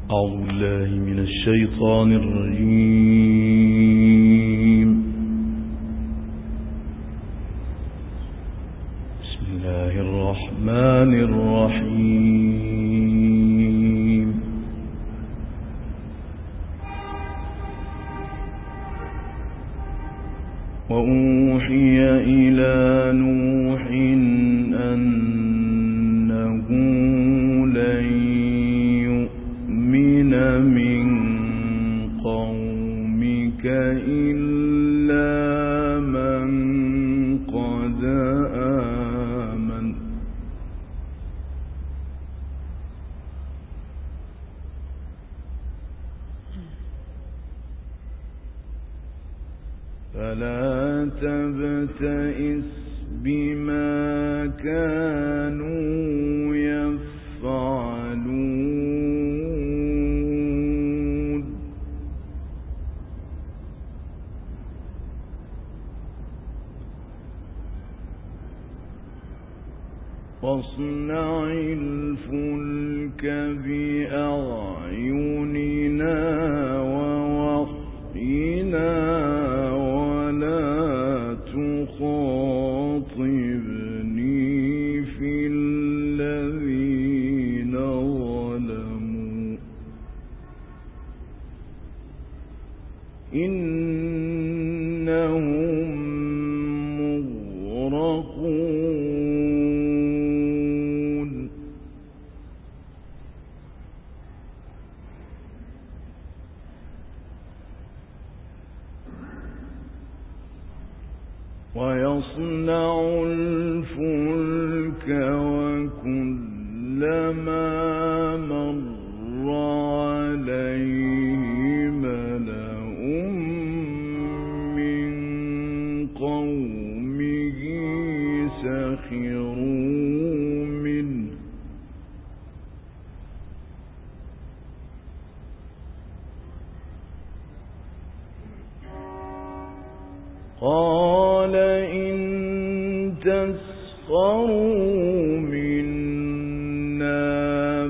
أعوذ بالله من الشيطان الرجيم. بسم الله الرحمن الرحيم. وأوحي إلى نوح أنه لن يؤمن من قومك إلا من قد آمن فلا تبتئس بما كانوا يفعلون واصنع الفلك بأعيننا ووحينا تخاطبني في الذين ظلموا إنهم مغرقون ويصنع الفلك وكلما مر عليه ملأ من قومه سخروا منه قال إن تسخروا منا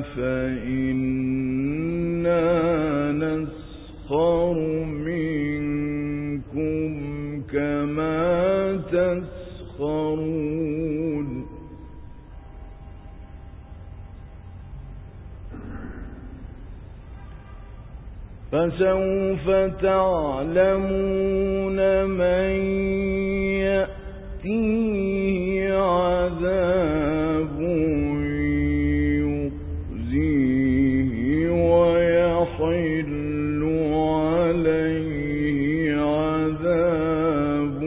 فإنا نسخر منكم كما تسخرون فسوف تعلمون من يأتيه عذاب يخزيه ويحل عليه عذاب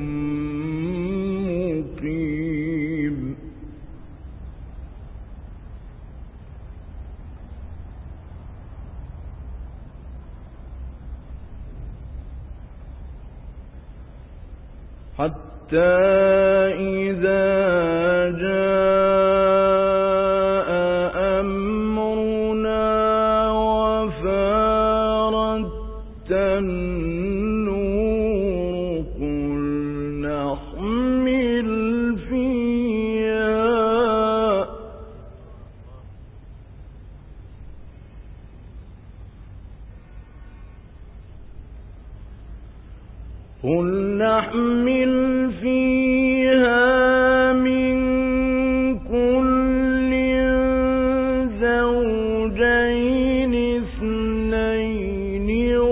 مقيم حتى إذا جاء أمرنا وفارت النور قل نحمل فيها من كل زوجين اثنين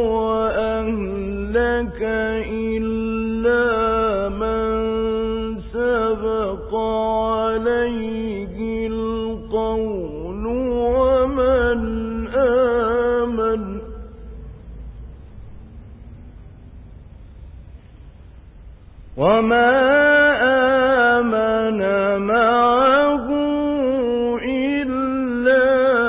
وأهلك إلا من سبق عليه القول ومن آمن وما آمن معه إلا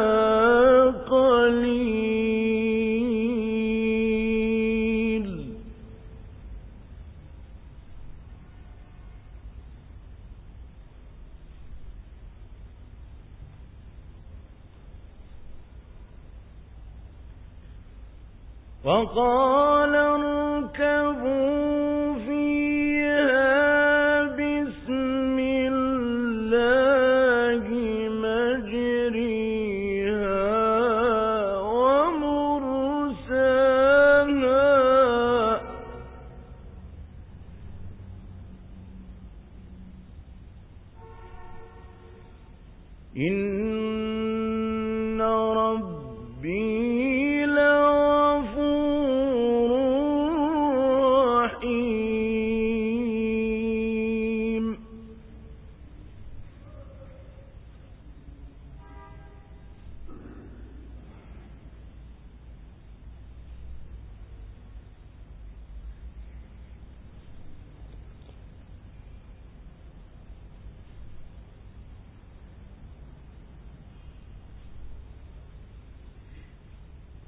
قليل وقال اركبوا فيها بسم الله مجريها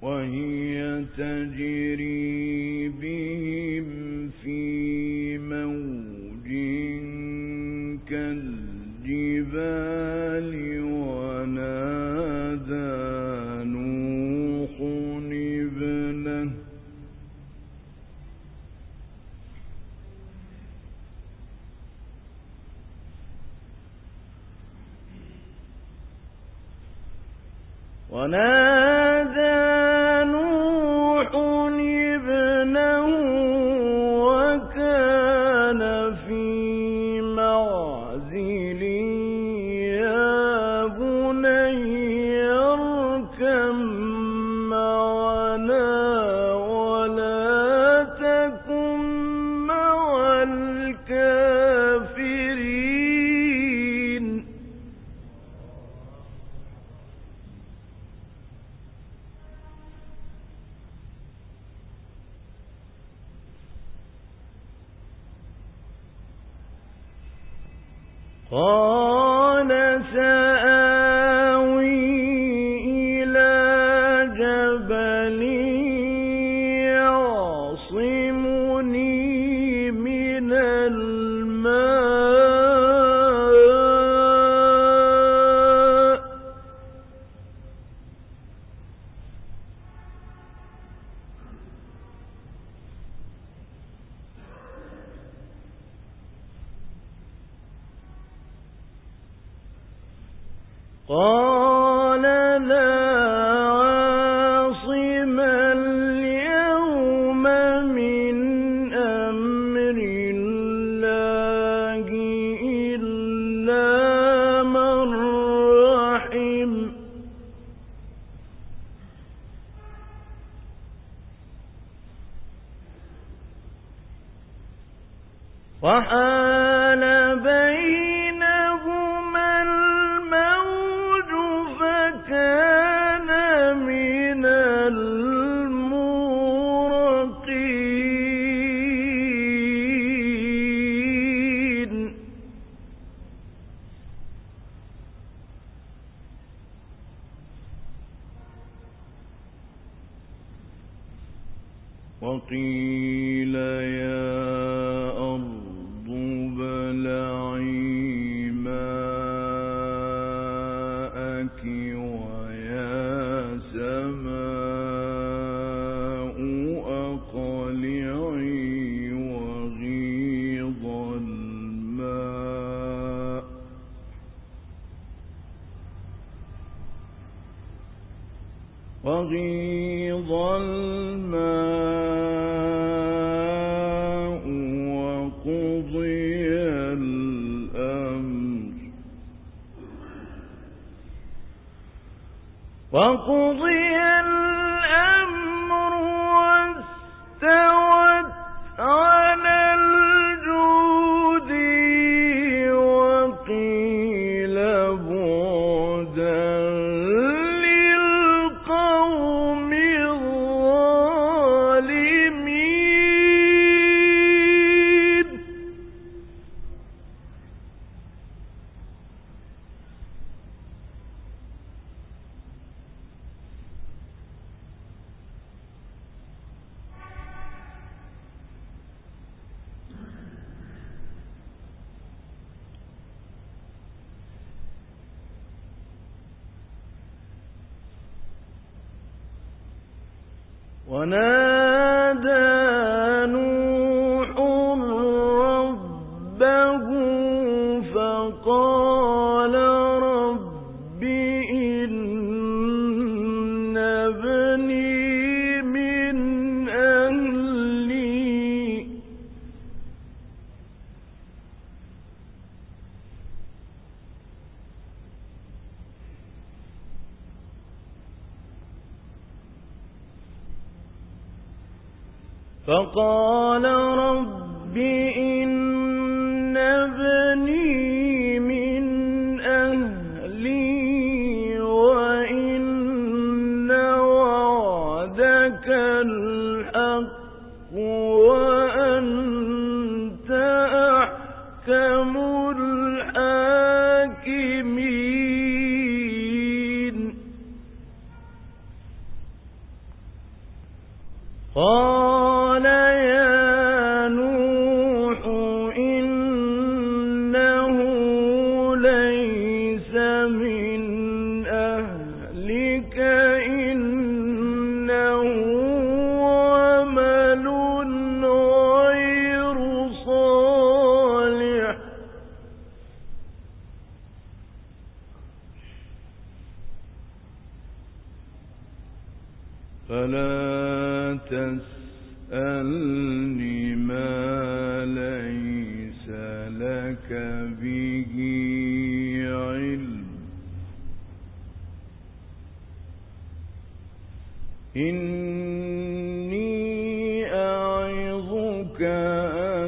وهي تجري بهم في موج كالجبال ونادى نوح ابنه وكان في معزل يا بني اركب معنا ولا تكن مع الكافرين. قال سآوي إلى جبل يعصمني من الماء قال لا عاصم اليوم من أمر الله إلا من رحم وحال بينهما الموج فكان من المغرقين. وقيل يا أرض ابلعي ماءك ويا سماء أقلعي وغيض الماء وقضي الأمر واستوت على الجودي وقيل بعدا للقوم الظالمين. ونادى نوح ربه فقال رب إن ابني من أهلي فقال رب إن ابني من أهلي وإن وعدك الحق وأنت أحكم الحاكمين. قال يا نوح إنه ليس من أهلك إنه عمل غير صالح فلا تسألني ما ليس لك به علم إني أعظك أن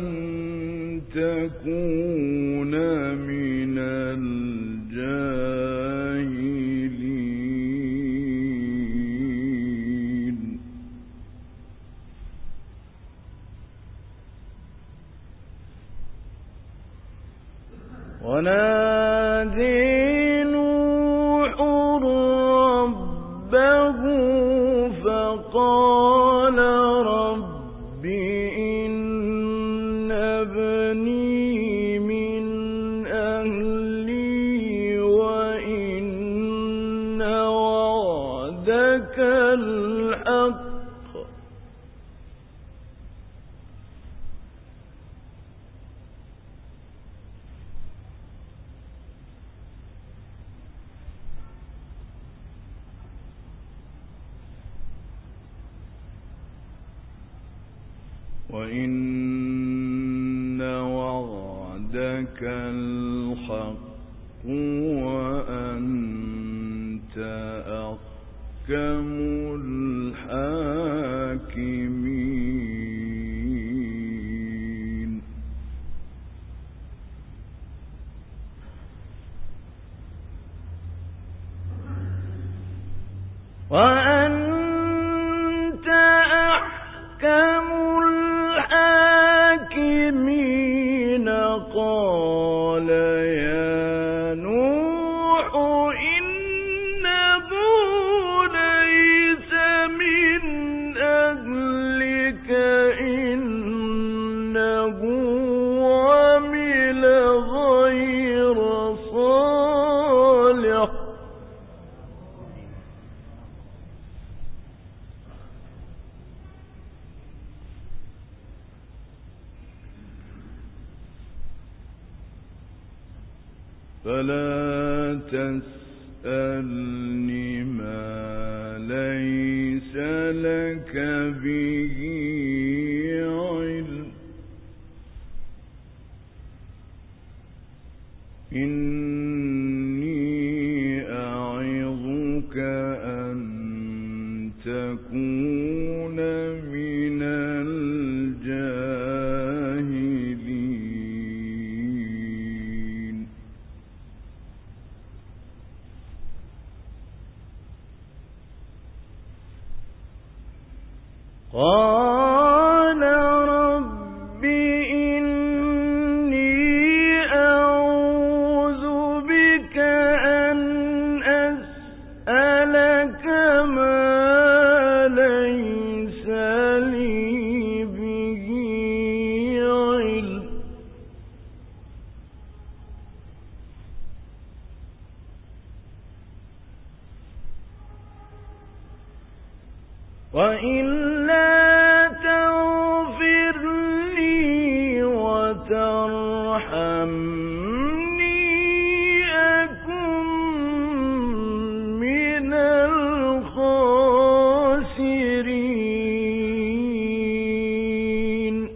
تكون من الجاهلين ونادي نوح ربه فقال رب إن ابني من أهلي وإن وعدك الحق وإن وعدك الحق وأنت أحكم الحاكمين وأنت أحكم الحاكمين قال يا نوح إنه ليس من أهلك إنه عمل غير صالح فلا تسألني ما ليس لك به علم إني أعظك أن تكون من الجاهلين قال رب إني أعوذ بك أن أسألك ما ليس لي به علم وإلا تغفر لي وترحمني أكن من الخاسرين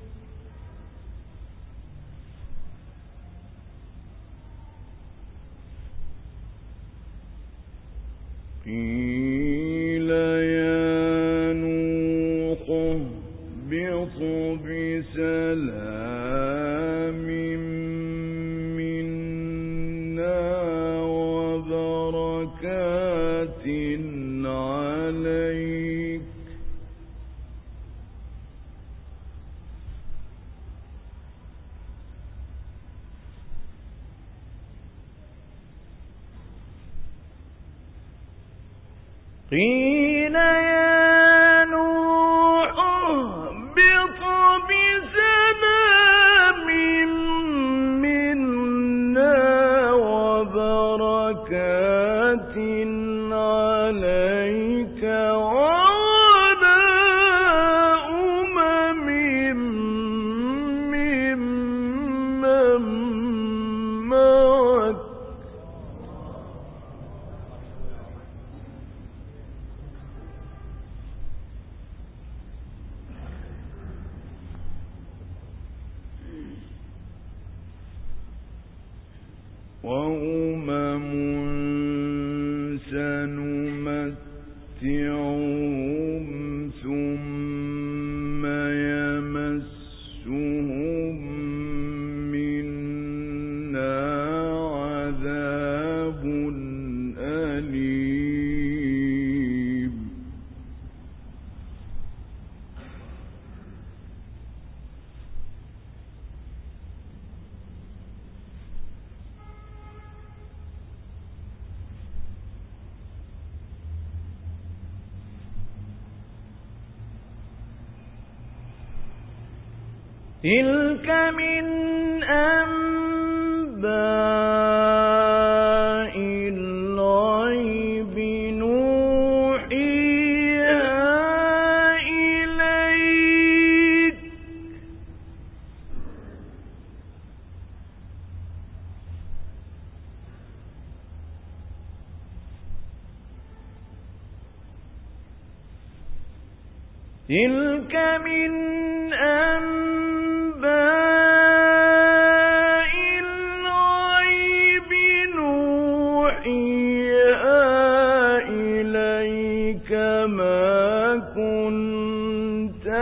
قيل يا نوح اهبط بسلام منا وبركات عليك قيل يا نوح وأمم سنمتعهم ثم يمسهم منا عذاب أليم تلك من أنباء الغيب نوحيها إليك تلك من أنباء الغيب نوحيها إليك ما كنت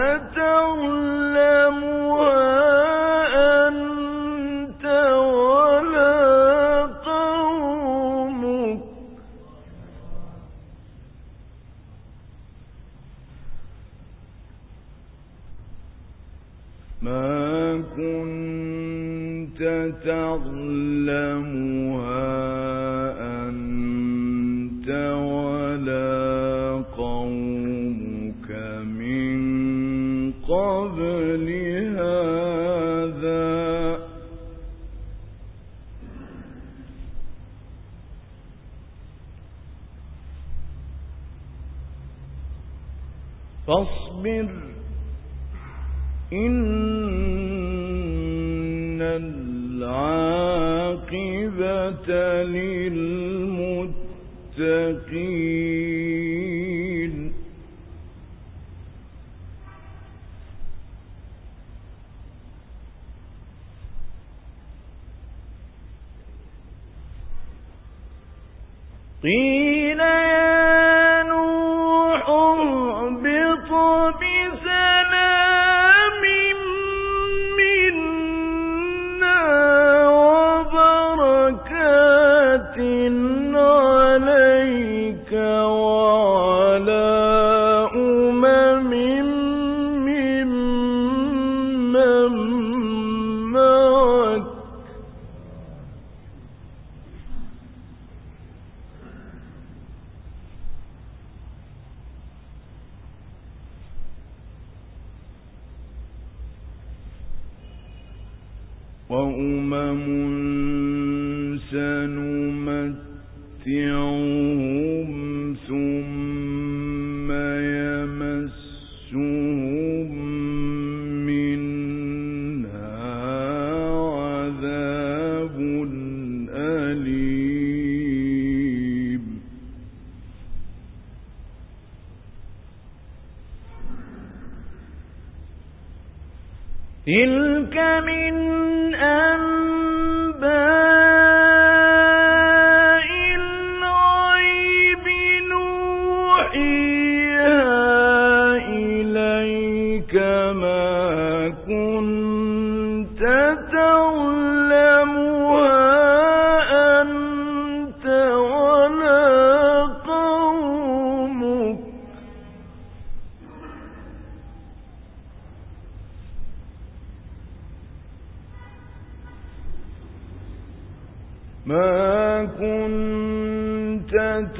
تعلمها أنت ولا قومك ما كنت تعلمها أنت ولا قومك من قبل هذا فاصبر إن العاقبة للمتقين قيل يا نوح اهبط بسلام منا وبركات عليك وعلى أمم ممن معك وأمم سنمتعهم ثم يمسهم منا عذاب أليم تلك من أنباء الغيب نوحيها إليك ما كنت تعلمها أنت ولا قومك ما كنت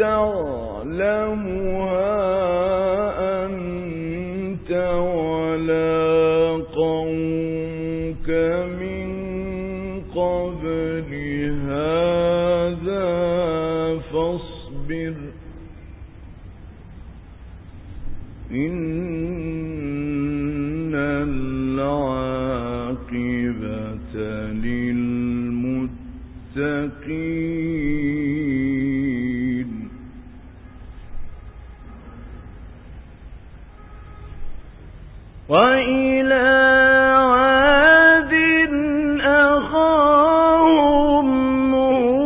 تعلمها أنت ولا قومك من قبل هذا فاصبر إن العاقبة للمتقين وإلى عاد أخاهم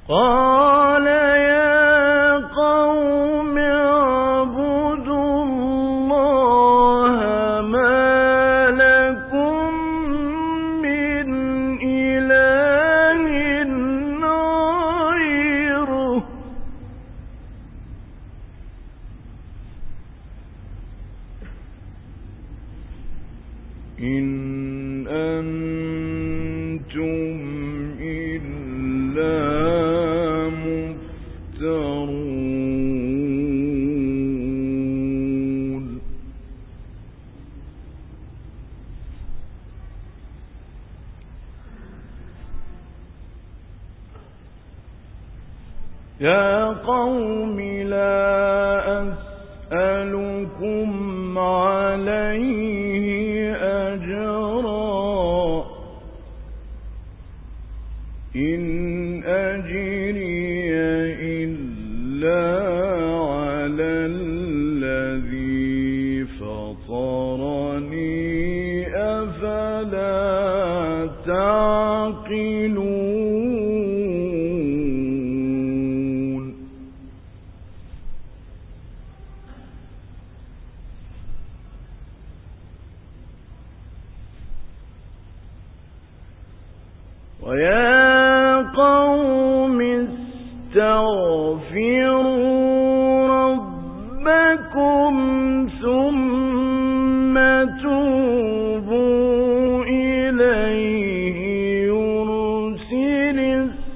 قال يا قوم اعبدوا الله ما لكم من إله غيره إن أنتم إلا مفترون يا قوم لا أسألكم عليه أجرا إن أجري إلا على الذي فطرني أفلا تعقلون ويا قوم استغفروا ربكم ثم توبوا إليه يرسل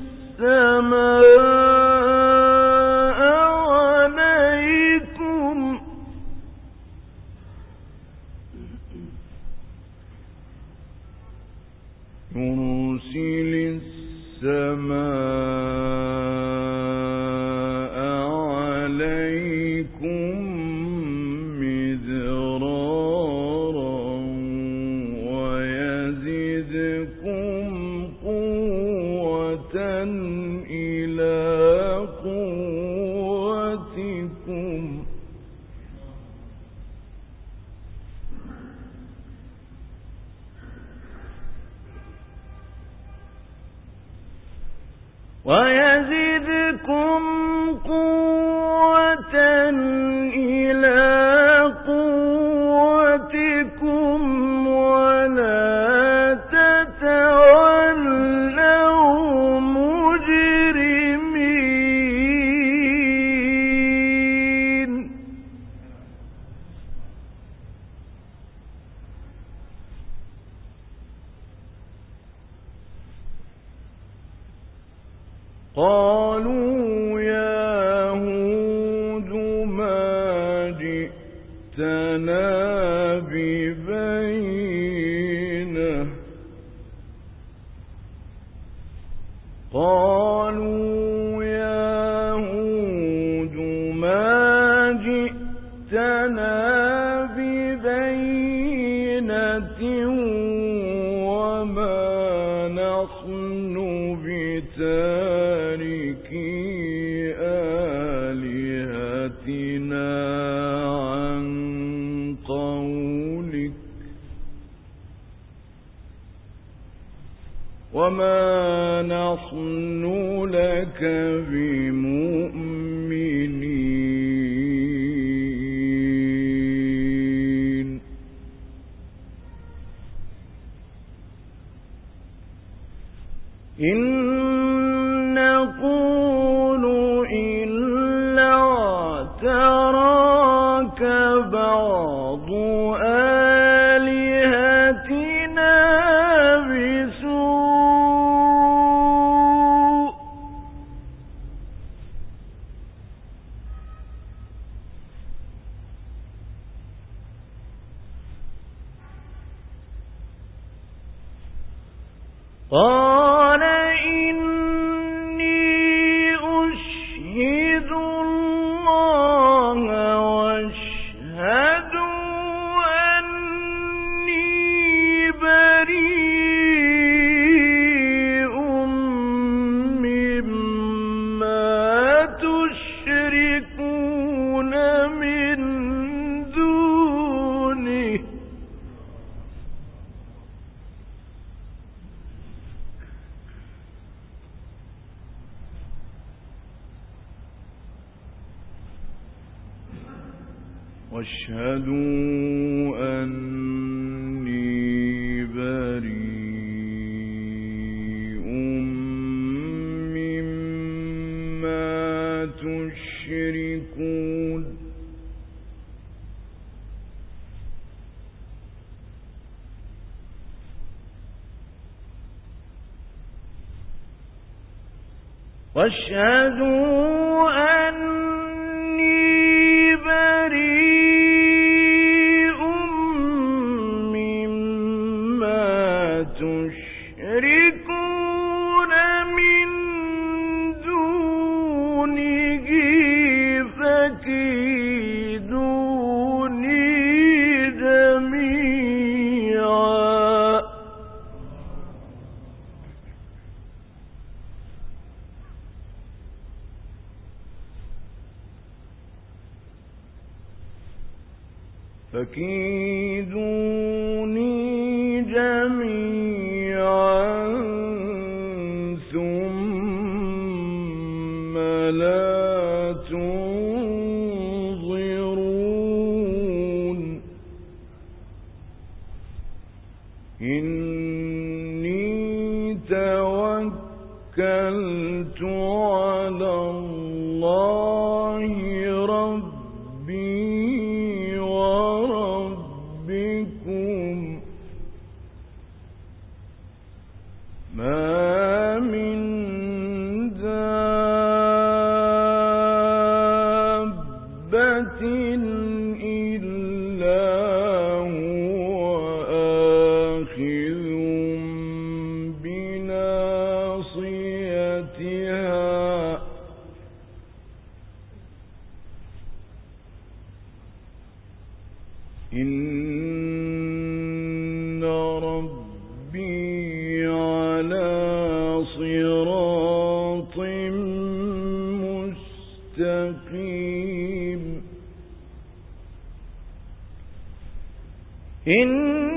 السماء عليكم مدرارا ويزدكم قوة إلى قوتكم ولا تتولوا مجرمين قالوا يا هود ما جئتنا ببينة قالوا يا هود ما جئتنا ببينة وما نحن بتاركي آلهتنا عن قولك وما نحن لك بمؤمنين إن نقول إلا اعتراك بعض آلهتنا بسوء قال إني أشهد الله واشهدوا أني بريء مما تشركون من دونه واشهدوا أني بريء مما تشركون واشهدوا أني بريء مما تشركون من دونه فكيدوني جميعا ثم لا تنظرون إني توكلت على الله ربي وربكم ما من دابة إلا هو آخذ بناصيتها إن ربي على صراط مستقيم